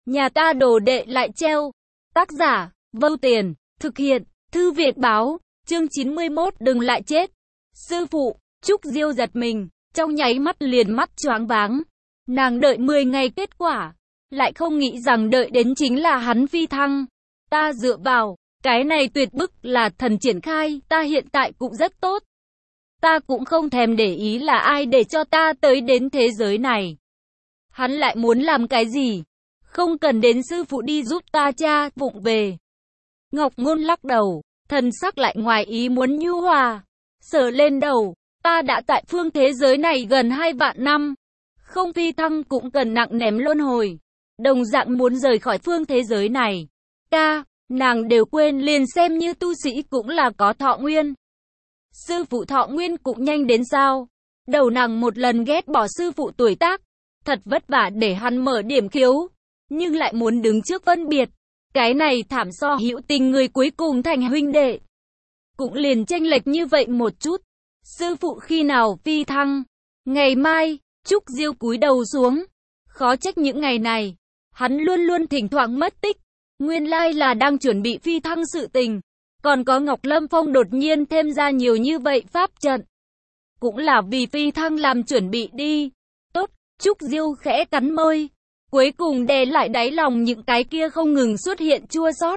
Nhà ta đồ đệ lại treo. Tác giả, Vâu Tiền, thực hiện, Thư viện báo, chương 91 đừng lại chết. Sư phụ, Trúc Diêu giật mình, trong nháy mắt liền mắt choáng váng. Nàng đợi 10 ngày kết quả, lại không nghĩ rằng đợi đến chính là hắn phi thăng. Ta dựa vào, cái này tuyệt bức là thần triển khai, ta hiện tại cũng rất tốt. Ta cũng không thèm để ý là ai để cho ta tới đến thế giới này. Hắn lại muốn làm cái gì? Không cần đến sư phụ đi giúp ta tra vụng về. Ngọc Ngôn lắc đầu, thần sắc lại ngoài ý muốn nhu hòa. Sờ lên đầu, ta đã tại phương thế giới này gần 2 vạn năm. Không phi thăng cũng cần nặng ném luân hồi. Đồng dạng muốn rời khỏi phương thế giới này. Nàng đều quên liền xem như tu sĩ cũng là có thọ nguyên. Sư phụ thọ nguyên cũng nhanh đến sao? Đầu nàng một lần ghét bỏ sư phụ tuổi tác. Thật vất vả để hắn mở điểm khiếu. Nhưng lại muốn đứng trước phân biệt. Cái này thảm so hữu tình người cuối cùng thành huynh đệ. Cũng liền chênh lệch như vậy một chút. Sư phụ khi nào phi thăng? Ngày mai, Trúc Diêu cúi đầu xuống. Khó trách những ngày này. Hắn luôn luôn thỉnh thoảng mất tích. Nguyên lai là đang chuẩn bị phi thăng sự tình. Còn có Ngọc Lâm Phong đột nhiên thêm ra nhiều như vậy pháp trận. Cũng là vì phi thăng làm chuẩn bị đi. Tốt, Trúc Diêu khẽ cắn môi. Cuối cùng đè lại đáy lòng những cái kia không ngừng xuất hiện chua xót.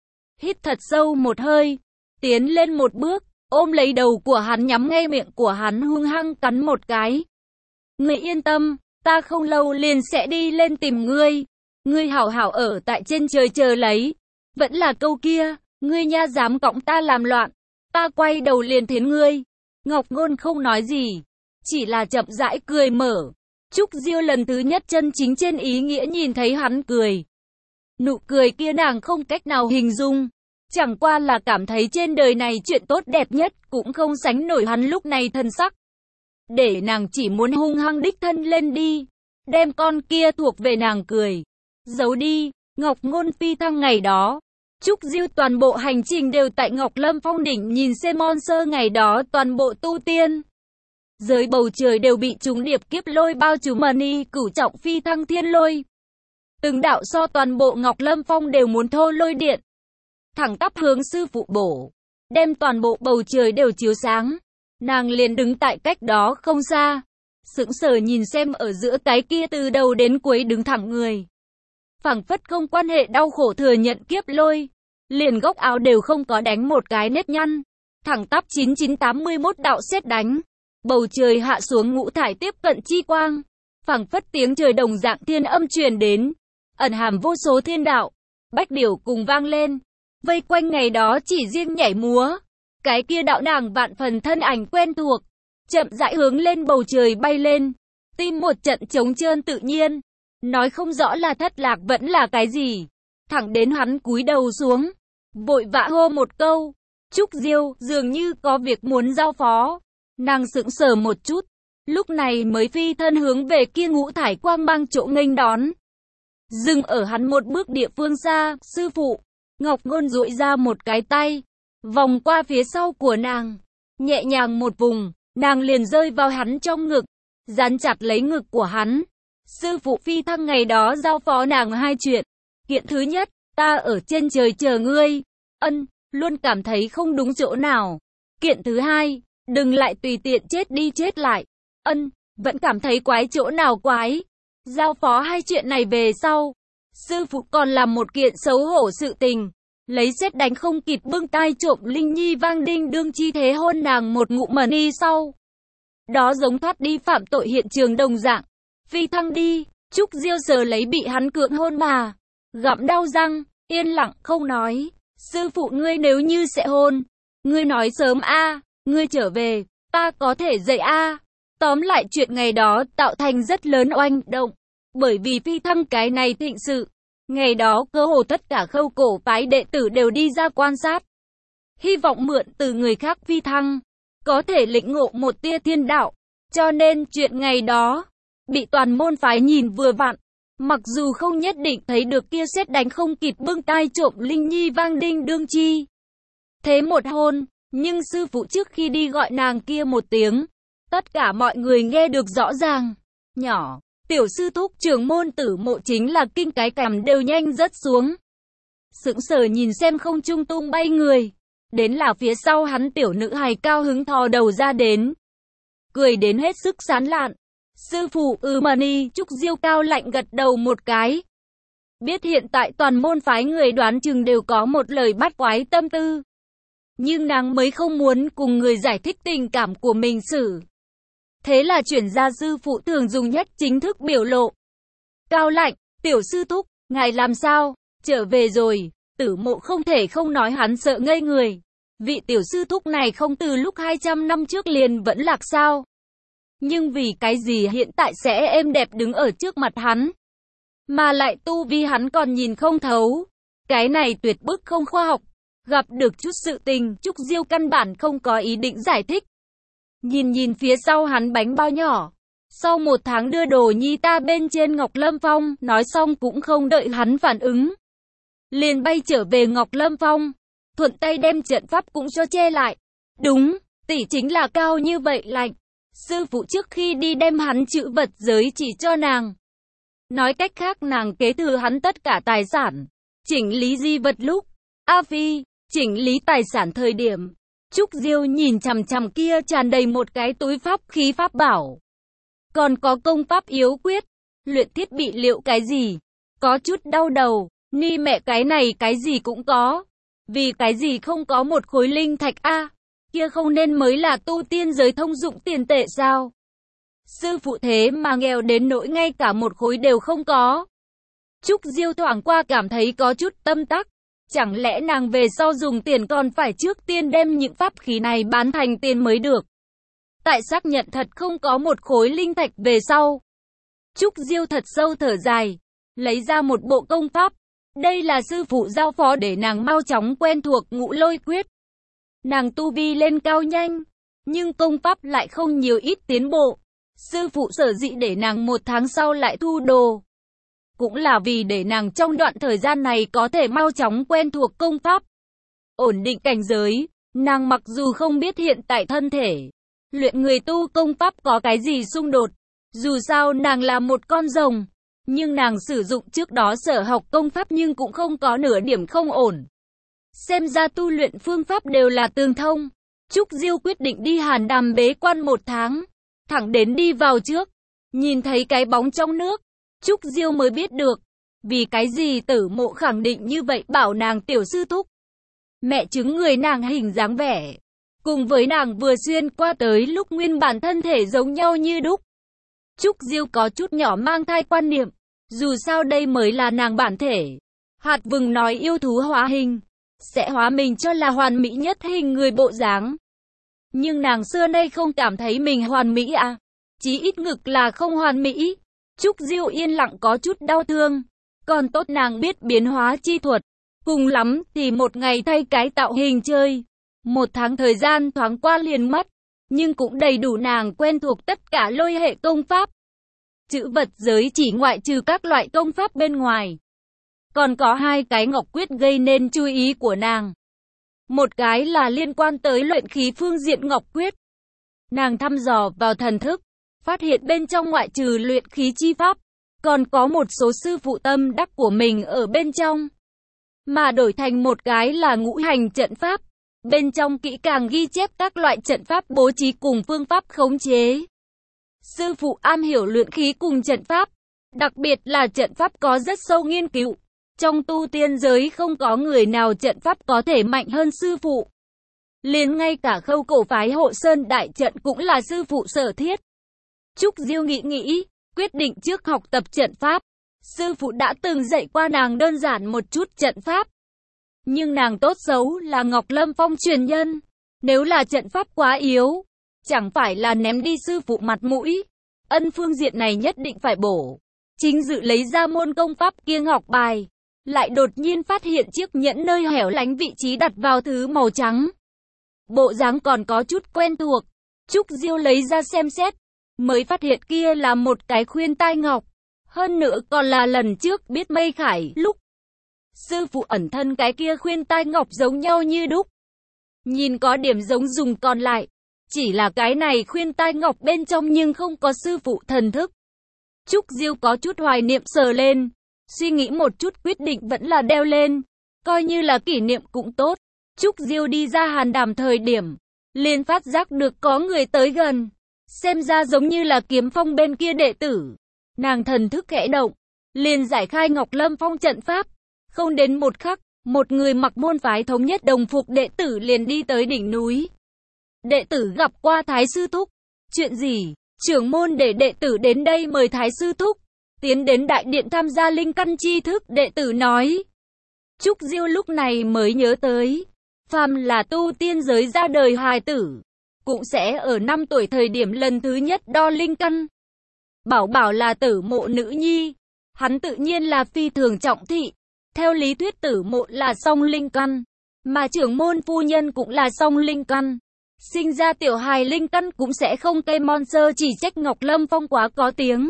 Hít thật sâu một hơi. Tiến lên một bước, ôm lấy đầu của hắn nhắm ngay miệng của hắn hung hăng cắn một cái. Ngươi yên tâm, ta không lâu liền sẽ đi lên tìm ngươi. Ngươi hảo hảo ở tại trên trời chờ lấy. Vẫn là câu kia, ngươi nha dám cõng ta làm loạn. Ta quay đầu liền thiến ngươi. Ngọc Ngôn không nói gì, chỉ là chậm rãi cười mở. Trúc Diêu lần thứ nhất chân chính trên ý nghĩa nhìn thấy hắn cười. Nụ cười kia nàng không cách nào hình dung. Chẳng qua là cảm thấy trên đời này chuyện tốt đẹp nhất cũng không sánh nổi hắn lúc này thân sắc. Để nàng chỉ muốn hung hăng đích thân lên đi. Đem con kia thuộc về nàng cười. Giấu đi, Ngọc Ngôn phi thăng ngày đó. Trúc Diêu toàn bộ hành trình đều tại Ngọc Lâm Phong đỉnh nhìn xem monster ngày đó toàn bộ tu tiên. Dưới bầu trời đều bị chúng điệp kiếp lôi bao trùm mani cửu trọng phi thăng thiên lôi. Từng đạo so toàn bộ Ngọc Lâm Phong đều muốn thô lôi điện. Thẳng tắp hướng sư phụ bổ. Đem toàn bộ bầu trời đều chiếu sáng. Nàng liền đứng tại cách đó không xa. Sững sờ nhìn xem ở giữa cái kia từ đầu đến cuối đứng thẳng người. Phảng phất không quan hệ đau khổ thừa nhận kiếp lôi. Liền góc áo đều không có đánh một cái nếp nhăn. Thẳng tắp 9981 đạo sét đánh. Bầu trời hạ xuống ngũ thải tiếp cận chi quang. Phảng phất tiếng trời đồng dạng thiên âm truyền đến. Ẩn hàm vô số thiên đạo. Bách điểu cùng vang lên. Vây quanh ngày đó chỉ riêng nhảy múa. Cái kia đạo nàng vạn phần thân ảnh quen thuộc. Chậm rãi hướng lên bầu trời bay lên. Tim một trận trống trơn tự nhiên. Nói không rõ là thất lạc vẫn là cái gì. Thẳng đến hắn cúi đầu xuống. Vội vã hô một câu. Trúc Diêu dường như có việc muốn giao phó. Nàng sững sờ một chút. Lúc này mới phi thân hướng về kia ngũ thải quang mang chỗ nghênh đón. Dừng ở hắn một bước địa phương xa. Sư phụ. Ngọc Ngôn duỗi ra một cái tay. Vòng qua phía sau của nàng. Nhẹ nhàng một vùng. Nàng liền rơi vào hắn trong ngực. Dán chặt lấy ngực của hắn. Sư phụ phi thăng ngày đó giao phó nàng 2 chuyện. Kiện thứ nhất, ta ở trên trời chờ ngươi. Luôn cảm thấy không đúng chỗ nào. Kiện thứ hai, đừng lại tùy tiện chết đi chết lại. Vẫn cảm thấy quái chỗ nào quái. Giao phó 2 chuyện này về sau. Sư phụ còn làm một kiện xấu hổ sự tình. Lấy sét đánh không kịp bưng tai trộm Linh Nhi vang đinh đương chi thế hôn nàng một ngụm mani sau. Đó giống thoát đi phạm tội hiện trường đồng dạng. Phi thăng đi, Trúc Diêu giờ lấy bị hắn cưỡng hôn mà. Gặm đau răng, yên lặng không nói. Sư phụ ngươi nếu như sẽ hôn. Ngươi nói sớm a, ngươi trở về, ta có thể dạy a. Tóm lại chuyện ngày đó tạo thành rất lớn oanh động. Bởi vì phi thăng cái này thịnh sự. Ngày đó cơ hồ tất cả khâu cổ phái đệ tử đều đi ra quan sát. Hy vọng mượn từ người khác phi thăng. Có thể lĩnh ngộ một tia thiên đạo. Cho nên chuyện ngày đó bị toàn môn phái nhìn vừa vặn. Mặc dù không nhất định thấy được kia sét đánh không kịp bưng tai trộm Linh Nhi vang đinh đương chi thế một hôn. Nhưng sư phụ trước khi đi gọi nàng kia một tiếng. Tất cả mọi người nghe được rõ ràng. Nhỏ, Tiểu sư thúc trưởng môn Tử Mộ chính là kinh cái cằm đều nhanh rớt xuống. Sững sờ nhìn xem không trung tung bay người. Đến là phía sau hắn tiểu nữ hài cao hứng thò đầu ra đến. Cười đến hết sức sán lạn. Sư phụ Mani, Trúc Diêu cao lạnh gật đầu một cái. Biết hiện tại toàn môn phái người đoán chừng đều có một lời bắt quái tâm tư. Nhưng nàng mới không muốn cùng người giải thích tình cảm của mình xử. Thế là chuyển ra sư phụ thường dùng nhất chính thức biểu lộ. Cao lạnh, tiểu sư thúc, ngài làm sao? Trở về rồi. Tử Mộ không thể không nói hắn sợ ngây người. Vị tiểu sư thúc này không từ lúc 200 năm trước liền vẫn lạc sao? Nhưng vì cái gì hiện tại sẽ êm đẹp đứng ở trước mặt hắn? Mà lại tu vi hắn còn nhìn không thấu. Cái này tuyệt bức không khoa học. Gặp được chút sự tình, Trúc Diêu căn bản không có ý định giải thích. Nhìn phía sau hắn bánh bao nhỏ. Sau 1 tháng đưa đồ nhi ta bên trên Ngọc Lâm Phong, nói xong cũng không đợi hắn phản ứng. Liền bay trở về Ngọc Lâm Phong. Thuận tay đem trận pháp cũng cho che lại. Đúng, tỷ chính là cao như vậy lạnh. Sư phụ trước khi đi đem hắn chữ vật giới chỉ cho nàng. Nói cách khác nàng kế thừa hắn tất cả tài sản. Chỉnh lý di vật lúc. A Phi, chỉnh lý tài sản thời điểm. Trúc Diêu nhìn chằm chằm kia tràn đầy một cái túi pháp khí pháp bảo. Còn có công pháp yếu quyết. Luyện thiết bị liệu cái gì? Có chút đau đầu. Ni mẹ cái này cái gì cũng có. Vì cái gì không có một khối linh thạch a? Kia không nên mới là tu tiên giới thông dụng tiền tệ sao? Sư phụ thế mà nghèo đến nỗi ngay cả một khối đều không có. Trúc Diêu thoảng qua cảm thấy có chút tâm tắc. Chẳng lẽ nàng về sau dùng tiền còn phải trước tiên đem những pháp khí này bán thành tiền mới được? Tại xác nhận thật không có một khối linh thạch về sau. Trúc Diêu thật sâu thở dài. Lấy ra một bộ công pháp. Đây là sư phụ giao phó để nàng mau chóng quen thuộc Ngũ Lôi Quyết. Nàng tu vi lên cao nhanh. Nhưng công pháp lại không nhiều ít tiến bộ. Sư phụ sở dĩ để nàng 1 tháng sau lại thu đồ. Cũng là vì để nàng trong đoạn thời gian này có thể mau chóng quen thuộc công pháp. Ổn định cảnh giới. Nàng mặc dù không biết hiện tại thân thể. Luyện người tu công pháp có cái gì xung đột. Dù sao nàng là một con rồng. Nhưng nàng sử dụng trước đó sở học công pháp nhưng cũng không có nửa điểm không ổn. Xem ra tu luyện phương pháp đều là tương thông. Trúc Diêu quyết định đi Hàn Đàm bế quan 1 tháng. Thẳng đến đi vào trước. Nhìn thấy cái bóng trong nước. Trúc Diêu mới biết được. Vì cái gì Tử Mộ khẳng định như vậy bảo nàng tiểu sư thúc. Mẹ chứng người nàng hình dáng vẻ. Cùng với nàng vừa xuyên qua tới lúc nguyên bản thân thể giống nhau như đúc. Trúc Diêu có chút nhỏ mang thai quan niệm. Dù sao đây mới là nàng bản thể. Hạt vừng nói yêu thú hóa hình. Sẽ hóa mình cho là hoàn mỹ nhất hình người bộ dáng. Nhưng nàng xưa nay không cảm thấy mình hoàn mỹ à. Chí ít ngực là không hoàn mỹ. Trúc Diêu yên lặng có chút đau thương. Còn tốt nàng biết biến hóa chi thuật. Cùng lắm thì một ngày thay cái tạo hình chơi. 1 tháng thời gian thoáng qua liền mất. Nhưng cũng đầy đủ nàng quen thuộc tất cả lôi hệ công pháp. Chữ vật giới chỉ ngoại trừ các loại công pháp bên ngoài. Còn có 2 cái ngọc quyết gây nên chú ý của nàng. Một cái là liên quan tới luyện khí phương diện ngọc quyết. Nàng thăm dò vào thần thức. Phát hiện bên trong ngoại trừ luyện khí chi pháp. Còn có một số sư phụ tâm đắc của mình ở bên trong. Mà đổi thành một cái là ngũ hành trận pháp. Bên trong kỹ càng ghi chép các loại trận pháp bố trí cùng phương pháp khống chế. Sư phụ am hiểu luyện khí cùng trận pháp. Đặc biệt là trận pháp có rất sâu nghiên cứu. Trong tu tiên giới không có người nào trận pháp có thể mạnh hơn sư phụ. Liền ngay cả Khâu cổ phái Hộ Sơn đại trận cũng là sư phụ sở thiết. Trúc Diêu nghĩ, quyết định trước học tập trận pháp. Sư phụ đã từng dạy qua nàng đơn giản một chút trận pháp. Nhưng nàng tốt xấu là Ngọc Lâm Phong truyền nhân. Nếu là trận pháp quá yếu, chẳng phải là ném đi sư phụ mặt mũi. Ân phương diện này nhất định phải bổ. Chính dự lấy ra môn công pháp kia ngọc bài. Lại đột nhiên phát hiện chiếc nhẫn nơi hẻo lánh vị trí đặt vào thứ màu trắng. Bộ dáng còn có chút quen thuộc. Trúc Diêu lấy ra xem xét. Mới phát hiện kia là một cái khuyên tai ngọc. Hơn nữa còn là lần trước biết Mây Khải lúc sư phụ ẩn thân cái kia khuyên tai ngọc giống nhau như đúc. Nhìn có điểm giống dùng còn lại. Chỉ là cái này khuyên tai ngọc bên trong nhưng không có sư phụ thần thức. Trúc Diêu có chút hoài niệm sờ lên, suy nghĩ một chút quyết định vẫn là đeo lên, coi như là kỷ niệm cũng tốt. Trúc Diêu đi ra hàn đàm thời điểm, liền phát giác được có người tới gần, xem ra giống như là Kiếm Phong bên kia đệ tử. Nàng thần thức khẽ động, liền giải khai Ngọc Lâm Phong trận pháp, không đến một khắc, một người mặc môn phái thống nhất đồng phục đệ tử liền đi tới đỉnh núi. Đệ tử gặp qua Thái sư thúc. Chuyện gì? Trưởng môn để đệ tử đến đây mời Thái sư thúc tiến đến đại điện tham gia linh căn chi thức, đệ tử nói. Trúc Diêu lúc này mới nhớ tới, phàm là tu tiên giới ra đời hài tử, cũng sẽ ở 5 tuổi thời điểm lần thứ nhất đo linh căn. Bảo là Tử Mộ nữ nhi, hắn tự nhiên là phi thường trọng thị. Theo lý thuyết Tử Mộ là song linh căn, mà trưởng môn phu nhân cũng là song linh căn. Sinh ra tiểu hài linh căn cũng sẽ không cây monster, chỉ trách Ngọc Lâm Phong quá có tiếng.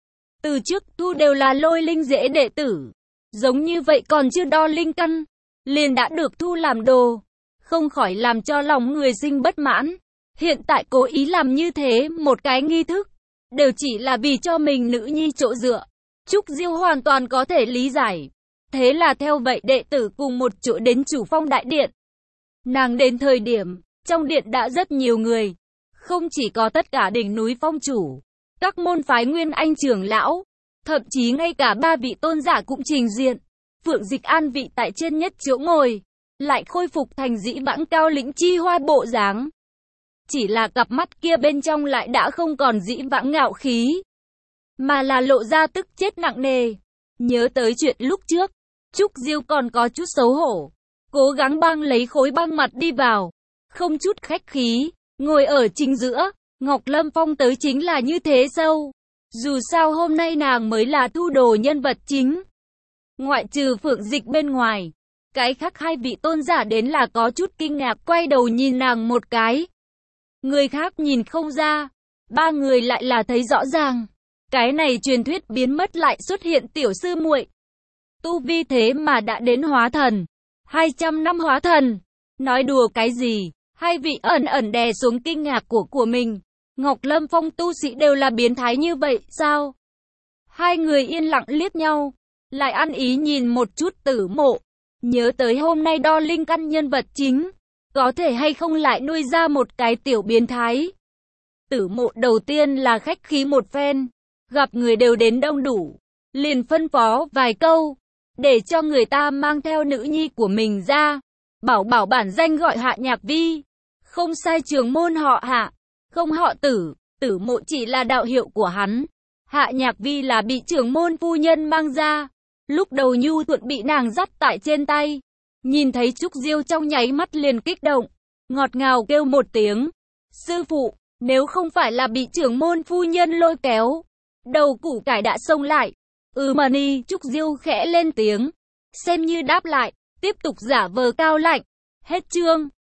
Từ trước thu đều là lôi linh dễ đệ tử, giống như vậy còn chưa đo linh căn, liền đã được thu làm đồ, không khỏi làm cho lòng người sinh bất mãn. Hiện tại cố ý làm như thế một cái nghi thức, đều chỉ là vì cho mình nữ nhi chỗ dựa. Trúc Diêu hoàn toàn có thể lý giải. Thế là theo vậy đệ tử cùng một chỗ đến Chủ Phong đại điện. Nàng đến thời điểm, trong điện đã rất nhiều người, không chỉ có tất cả đỉnh núi phong chủ, các môn phái Nguyên Anh trưởng lão, thậm chí ngay cả 3 vị tôn giả cũng trình diện. Phượng Dịch an vị tại trên nhất chỗ ngồi, lại khôi phục thành dĩ vãng cao lĩnh chi hoa bộ dáng. Chỉ là cặp mắt kia bên trong lại đã không còn dĩ vãng ngạo khí, mà là lộ ra tức chết nặng nề. Nhớ tới chuyện lúc trước, Trúc Diêu còn có chút xấu hổ, cố gắng băng lấy khối băng mặt đi vào, không chút khách khí, ngồi ở chính giữa. Ngọc Lâm Phong tới chính là như thế sâu. Dù sao hôm nay nàng mới là thu đồ nhân vật chính. Ngoại trừ Phượng Dịch bên ngoài, cái khác 2 vị tôn giả đến là có chút kinh ngạc, quay đầu nhìn nàng một cái. Người khác nhìn không ra, 3 người lại là thấy rõ ràng. Cái này truyền thuyết biến mất lại xuất hiện tiểu sư muội. Tu vi thế mà đã đến hóa thần. 200 năm hóa thần. Nói đùa cái gì? 2 vị ẩn đè xuống kinh ngạc của mình. Ngọc Lâm Phong tu sĩ đều là biến thái như vậy sao? 2 người yên lặng liếc nhau, lại ăn ý nhìn một chút Tử Mộ. Nhớ tới hôm nay đo linh căn nhân vật chính, có thể hay không lại nuôi ra một cái tiểu biến thái. Tử Mộ đầu tiên là khách khí một phen, gặp người đều đến đông đủ, liền phân phó vài câu, để cho người ta mang theo nữ nhi của mình ra. Bảo bản danh gọi Hạ Nhạc Vi, không sai, trưởng môn họ Hạ, không họ Tử. Tử Mộ chỉ là đạo hiệu của hắn. Hạ Nhạc Vi là bị trưởng môn phu nhân mang ra. Lúc đầu nhu thuận bị nàng dắt tại trên tay, nhìn thấy Trúc Diêu trong nháy mắt liền kích động, ngọt ngào kêu một tiếng, sư phụ. Nếu không phải là bị trưởng môn phu nhân lôi kéo, đầu củ cải đã xông lại. Mà ni. Trúc Diêu khẽ lên tiếng, xem như đáp lại, tiếp tục giả vờ cao lạnh. Hết chương.